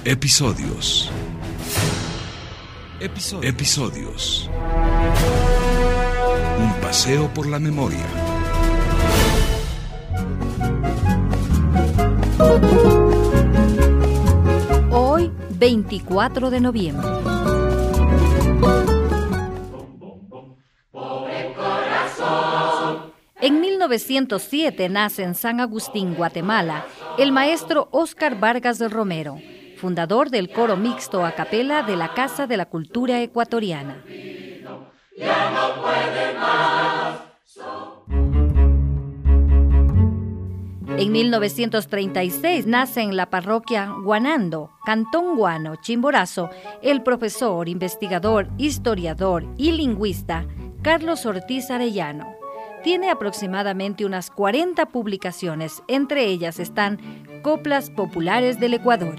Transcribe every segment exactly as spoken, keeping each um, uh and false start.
Episodios. Episodios. Episodios. Un paseo por la memoria. Hoy, veinticuatro de noviembre. En mil novecientos siete nace en San Agustín, Guatemala, el maestro Óscar Vargas Romero, fundador del coro mixto a capela de la Casa de la Cultura Ecuatoriana. En mil novecientos treinta y seis nace en la parroquia Guanando, Cantón Guano, Chimborazo, el profesor, investigador, historiador y lingüista Carlos Ortiz Arellano. Tiene aproximadamente unas cuarenta publicaciones, entre ellas están Coplas Populares del Ecuador.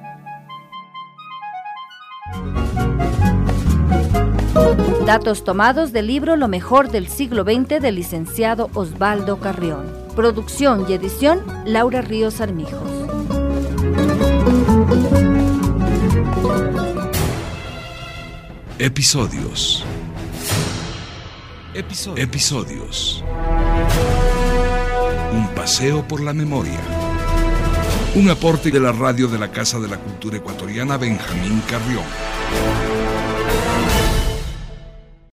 Datos tomados del libro Lo mejor del siglo veinte del licenciado Osvaldo Carrión. Producción y edición Laura Ríos Armijos. Episodios. Episodios. Episodios. Un paseo por la memoria. Un aporte de la radio de la Casa de la Cultura Ecuatoriana Benjamín Carrión.